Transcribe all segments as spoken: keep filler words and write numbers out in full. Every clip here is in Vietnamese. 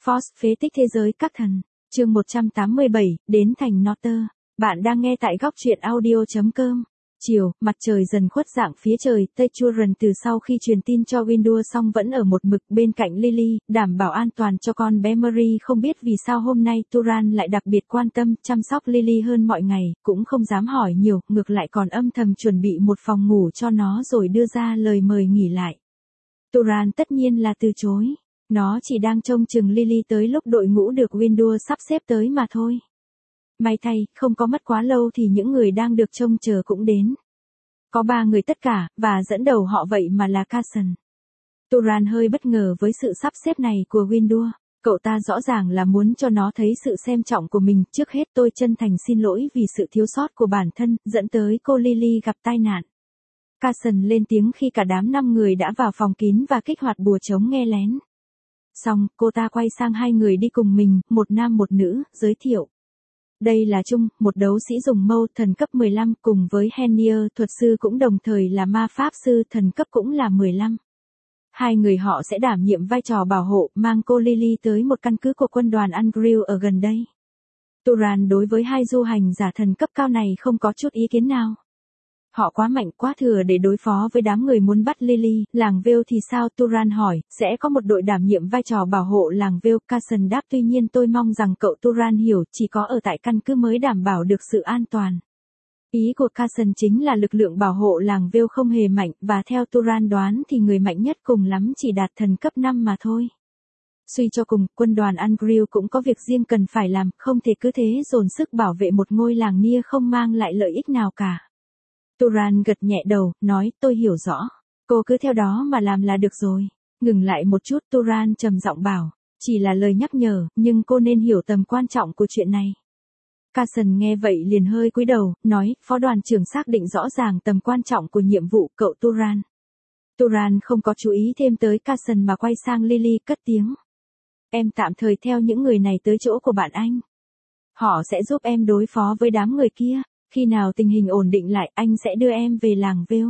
Force phế tích thế giới các thần. Chương một trăm tám mươi bảy, đến thành Norther. Bạn đang nghe tại góc truyện audio chấm com. Chiều, mặt trời dần khuất dạng phía trời Tây Turan từ sau khi truyền tin cho Windu xong vẫn ở một mực bên cạnh Lily, đảm bảo an toàn cho con bé Mary. Không biết vì sao hôm nay Turan lại đặc biệt quan tâm, chăm sóc Lily hơn mọi ngày, cũng không dám hỏi nhiều, ngược lại còn âm thầm chuẩn bị một phòng ngủ cho nó rồi đưa ra lời mời nghỉ lại. Turan tất nhiên là từ chối. Nó chỉ đang trông chừng Lily tới lúc đội ngũ được Windu sắp xếp tới mà thôi. May thay, không có mất quá lâu thì những người đang được trông chờ cũng đến. Có ba người tất cả, và dẫn đầu họ vậy mà là Carson. Turan hơi bất ngờ với sự sắp xếp này của Windu. Cậu ta rõ ràng là muốn cho nó thấy sự xem trọng của mình. Trước hết tôi chân thành xin lỗi vì sự thiếu sót của bản thân, dẫn tới cô Lily gặp tai nạn. Carson lên tiếng khi cả đám năm người đã vào phòng kín và kích hoạt bùa chống nghe lén. Xong, cô ta quay sang hai người đi cùng mình, một nam một nữ, giới thiệu. Đây là Trung, một đấu sĩ dùng mâu thần cấp mười lăm, cùng với Henier, thuật sư cũng đồng thời là ma pháp sư thần cấp cũng là mười lăm. Hai người họ sẽ đảm nhiệm vai trò bảo hộ, mang cô Lily tới một căn cứ của quân đoàn Ungrill ở gần đây. Turan đối với hai du hành giả thần cấp cao này không có chút ý kiến nào. Họ quá mạnh quá thừa để đối phó với đám người muốn bắt Lily. Làng Vale thì sao? Turan hỏi. Sẽ có một đội đảm nhiệm vai trò bảo hộ làng Vale. Carson đáp. Tuy nhiên tôi mong rằng cậu Turan hiểu, chỉ có ở tại căn cứ mới đảm bảo được sự an toàn. Ý của Carson chính là lực lượng bảo hộ làng Vale không hề mạnh, và theo Turan đoán thì người mạnh nhất cùng lắm chỉ đạt thần cấp năm mà thôi. Suy cho cùng, quân đoàn Ungrill cũng có việc riêng cần phải làm, không thể cứ thế dồn sức bảo vệ một ngôi làng nia không mang lại lợi ích nào cả. Turan gật nhẹ đầu, nói, tôi hiểu rõ. Cô cứ theo đó mà làm là được rồi. Ngừng lại một chút, Turan trầm giọng bảo, chỉ là lời nhắc nhở, nhưng cô nên hiểu tầm quan trọng của chuyện này. Carson nghe vậy liền hơi cúi đầu, nói, phó đoàn trưởng xác định rõ ràng tầm quan trọng của nhiệm vụ, cậu Turan. Turan không có chú ý thêm tới Carson mà quay sang Lily, cất tiếng. Em tạm thời theo những người này tới chỗ của bạn anh. Họ sẽ giúp em đối phó với đám người kia. Khi nào tình hình ổn định lại, anh sẽ đưa em về làng Vale.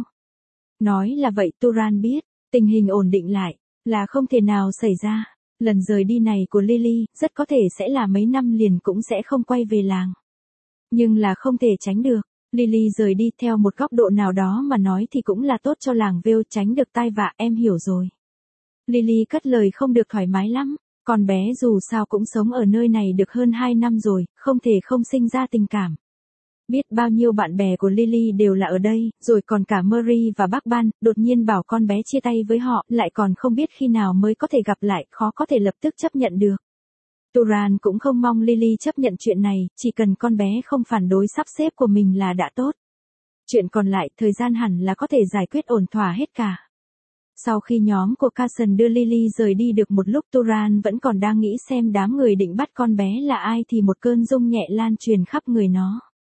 Nói là vậy, Turan biết, tình hình ổn định lại, là không thể nào xảy ra. Lần rời đi này của Lily, rất có thể sẽ là mấy năm liền cũng sẽ không quay về làng. Nhưng là không thể tránh được. Lily rời đi theo một góc độ nào đó mà nói thì cũng là tốt cho làng Vale, tránh được tai vạ, em hiểu rồi. Lily cất lời không được thoải mái lắm. Con bé dù sao cũng sống ở nơi này được hơn hai năm rồi, không thể không sinh ra tình cảm. Biết bao nhiêu bạn bè của Lily đều là ở đây, rồi còn cả Mary và bác Ban, đột nhiên bảo con bé chia tay với họ, lại còn không biết khi nào mới có thể gặp lại, khó có thể lập tức chấp nhận được. Turan cũng không mong Lily chấp nhận chuyện này, chỉ cần con bé không phản đối sắp xếp của mình là đã tốt. Chuyện còn lại, thời gian hẳn là có thể giải quyết ổn thỏa hết cả. Sau khi nhóm của Carson đưa Lily rời đi được một lúc, Turan vẫn còn đang nghĩ xem đám người định bắt con bé là ai thì một cơn rung nhẹ lan truyền khắp người nó.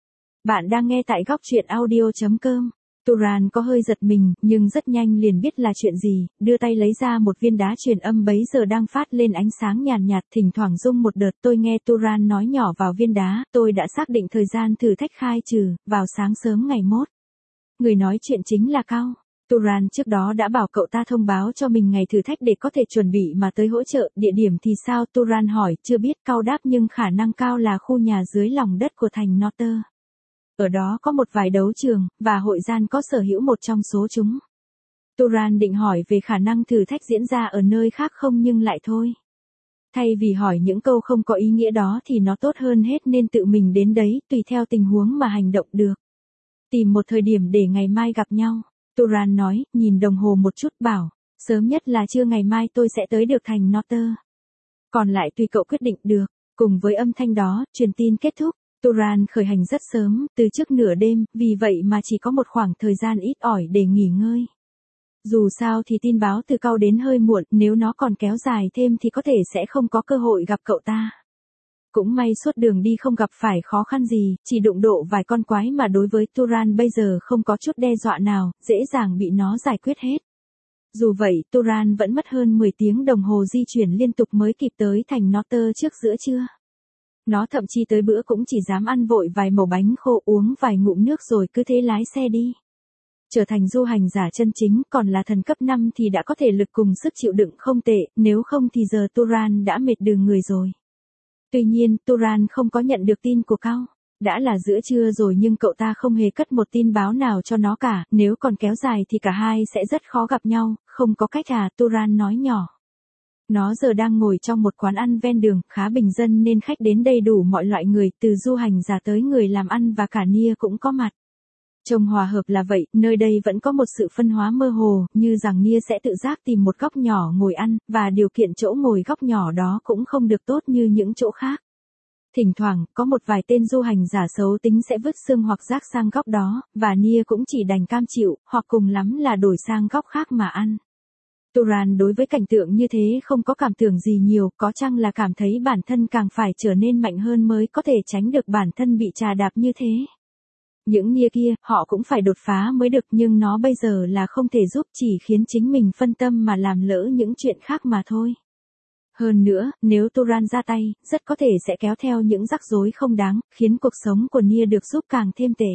Bạn đang nghe tại góc truyện audio chấm com. Turan có hơi giật mình, nhưng rất nhanh liền biết là chuyện gì, đưa tay lấy ra một viên đá truyền âm bấy giờ đang phát lên ánh sáng nhàn nhạt, thỉnh thoảng rung một đợt. Tôi nghe Turan nói nhỏ vào viên đá, tôi đã xác định thời gian thử thách khai trừ, vào sáng sớm ngày mốt. Người nói chuyện chính là Cao. Turan trước đó đã bảo cậu ta thông báo cho mình ngày thử thách để có thể chuẩn bị mà tới hỗ trợ. Địa điểm thì sao? Turan hỏi. Chưa biết, Cao đáp, nhưng khả năng cao là khu nhà dưới lòng đất của thành Norther. Ở đó có một vài đấu trường, và hội gian có sở hữu một trong số chúng. Turan định hỏi về khả năng thử thách diễn ra ở nơi khác không, nhưng lại thôi. Thay vì hỏi những câu không có ý nghĩa đó thì nó tốt hơn hết nên tự mình đến đấy, tùy theo tình huống mà hành động được. Tìm một thời điểm để ngày mai gặp nhau. Turan nói, nhìn đồng hồ một chút, bảo, sớm nhất là trưa ngày mai tôi sẽ tới được thành Norther. Còn lại tùy cậu quyết định được. Cùng với âm thanh đó, truyền tin kết thúc. Turan khởi hành rất sớm, từ trước nửa đêm, vì vậy mà chỉ có một khoảng thời gian ít ỏi để nghỉ ngơi. Dù sao thì tin báo từ Cao đến hơi muộn, nếu nó còn kéo dài thêm thì có thể sẽ không có cơ hội gặp cậu ta. Cũng may suốt đường đi không gặp phải khó khăn gì, chỉ đụng độ vài con quái mà đối với Turan bây giờ không có chút đe dọa nào, dễ dàng bị nó giải quyết hết. Dù vậy, Turan vẫn mất hơn mười tiếng đồng hồ di chuyển liên tục mới kịp tới thành Norther trước giữa trưa. Nó thậm chí tới bữa cũng chỉ dám ăn vội vài mẩu bánh khô, uống vài ngụm nước rồi cứ thế lái xe đi. Trở thành du hành giả chân chính, còn là thần cấp năm thì đã có thể lực cùng sức chịu đựng không tệ, nếu không thì giờ Turan đã mệt đường người rồi. Tuy nhiên, Turan không có nhận được tin của Cao. Đã là giữa trưa rồi nhưng cậu ta không hề cất một tin báo nào cho nó cả, nếu còn kéo dài thì cả hai sẽ rất khó gặp nhau, không có cách à, Turan nói nhỏ. Nó giờ đang ngồi trong một quán ăn ven đường, khá bình dân nên khách đến đầy đủ mọi loại người, từ du hành giả tới người làm ăn và cả Nia cũng có mặt. Trông hòa hợp là vậy, nơi đây vẫn có một sự phân hóa mơ hồ, như rằng Nia sẽ tự giác tìm một góc nhỏ ngồi ăn, và điều kiện chỗ ngồi góc nhỏ đó cũng không được tốt như những chỗ khác. Thỉnh thoảng, có một vài tên du hành giả xấu tính sẽ vứt xương hoặc rác sang góc đó, và Nia cũng chỉ đành cam chịu, hoặc cùng lắm là đổi sang góc khác mà ăn. Turan đối với cảnh tượng như thế không có cảm tưởng gì nhiều, có chăng là cảm thấy bản thân càng phải trở nên mạnh hơn mới có thể tránh được bản thân bị trà đạp như thế. Những Nia kia, họ cũng phải đột phá mới được nhưng nó bây giờ là không thể giúp, chỉ khiến chính mình phân tâm mà làm lỡ những chuyện khác mà thôi. Hơn nữa, nếu Turan ra tay, rất có thể sẽ kéo theo những rắc rối không đáng, khiến cuộc sống của Nia được giúp càng thêm tệ.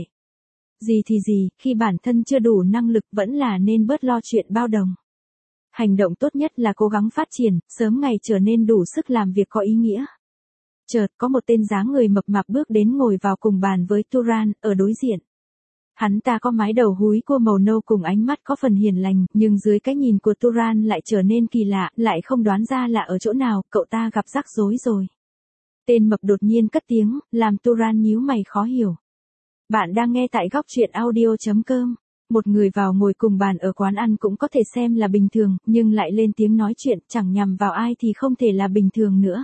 Gì thì gì, khi bản thân chưa đủ năng lực vẫn là nên bớt lo chuyện bao đồng. Hành động tốt nhất là cố gắng phát triển, sớm ngày trở nên đủ sức làm việc có ý nghĩa. Chợt có một tên dáng người mập mạp bước đến ngồi vào cùng bàn với Turan, ở đối diện. Hắn ta có mái đầu húi cua màu nâu cùng ánh mắt có phần hiền lành, nhưng dưới cái nhìn của Turan lại trở nên kỳ lạ, lại không đoán ra là ở chỗ nào, cậu ta gặp rắc rối rồi. Tên mập đột nhiên cất tiếng, làm Turan nhíu mày khó hiểu. Bạn đang nghe tại góc truyện audio chấm com. Một người vào ngồi cùng bàn ở quán ăn cũng có thể xem là bình thường, nhưng lại lên tiếng nói chuyện, chẳng nhằm vào ai thì không thể là bình thường nữa.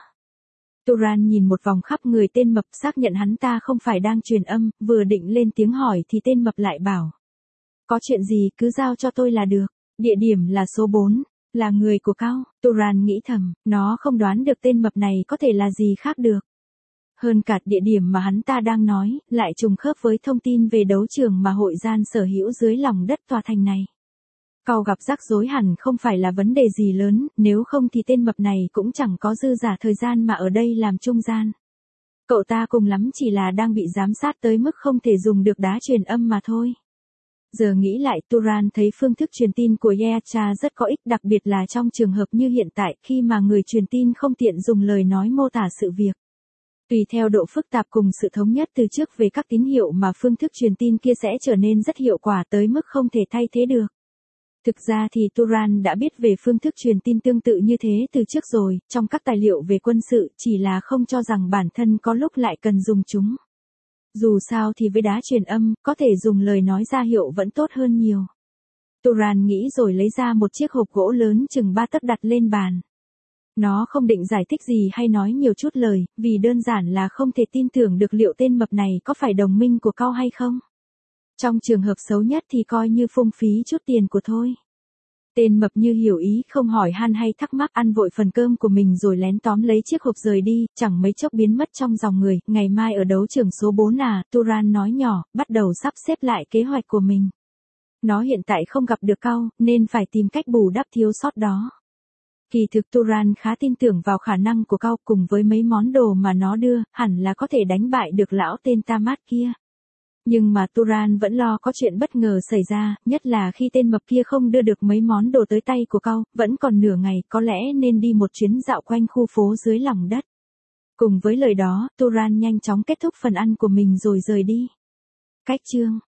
Turan nhìn một vòng khắp người tên mập, xác nhận hắn ta không phải đang truyền âm, vừa định lên tiếng hỏi thì tên mập lại bảo. Có chuyện gì cứ giao cho tôi là được, địa điểm là số bốn, là người của Cao. Turan nghĩ thầm, nó không đoán được tên mập này có thể là gì khác được. Hơn cả địa điểm mà hắn ta đang nói, lại trùng khớp với thông tin về đấu trường mà hội gian sở hữu dưới lòng đất tòa thành này. Cao gặp rắc rối hẳn không phải là vấn đề gì lớn, nếu không thì tên mập này cũng chẳng có dư giả thời gian mà ở đây làm trung gian. Cậu ta cùng lắm chỉ là đang bị giám sát tới mức không thể dùng được đá truyền âm mà thôi. Giờ nghĩ lại, Turan thấy phương thức truyền tin của Yeacha rất có ích, đặc biệt là trong trường hợp như hiện tại khi mà người truyền tin không tiện dùng lời nói mô tả sự việc. Tùy theo độ phức tạp cùng sự thống nhất từ trước về các tín hiệu mà phương thức truyền tin kia sẽ trở nên rất hiệu quả tới mức không thể thay thế được. Thực ra thì Turan đã biết về phương thức truyền tin tương tự như thế từ trước rồi, trong các tài liệu về quân sự, chỉ là không cho rằng bản thân có lúc lại cần dùng chúng. Dù sao thì với đá truyền âm, có thể dùng lời nói ra hiệu vẫn tốt hơn nhiều. Turan nghĩ rồi lấy ra một chiếc hộp gỗ lớn chừng ba tấc đặt lên bàn. Nó không định giải thích gì hay nói nhiều chút lời, vì đơn giản là không thể tin tưởng được liệu tên mập này có phải đồng minh của Cao hay không. Trong trường hợp xấu nhất thì coi như phung phí chút tiền của thôi. Tên mập như hiểu ý không hỏi han hay thắc mắc, ăn vội phần cơm của mình rồi lén tóm lấy chiếc hộp rời đi, chẳng mấy chốc biến mất trong dòng người. Ngày mai ở đấu trường số bốn à, Turan nói nhỏ, bắt đầu sắp xếp lại kế hoạch của mình. Nó hiện tại không gặp được Cao, nên phải tìm cách bù đắp thiếu sót đó. Kỳ thực Turan khá tin tưởng vào khả năng của Cao, cùng với mấy món đồ mà nó đưa, hẳn là có thể đánh bại được lão tên Tamat kia. Nhưng mà Turan vẫn lo có chuyện bất ngờ xảy ra, nhất là khi tên mập kia không đưa được mấy món đồ tới tay của Cao, vẫn còn nửa ngày, có lẽ nên đi một chuyến dạo quanh khu phố dưới lòng đất. Cùng với lời đó, Turan nhanh chóng kết thúc phần ăn của mình rồi rời đi. Cách chương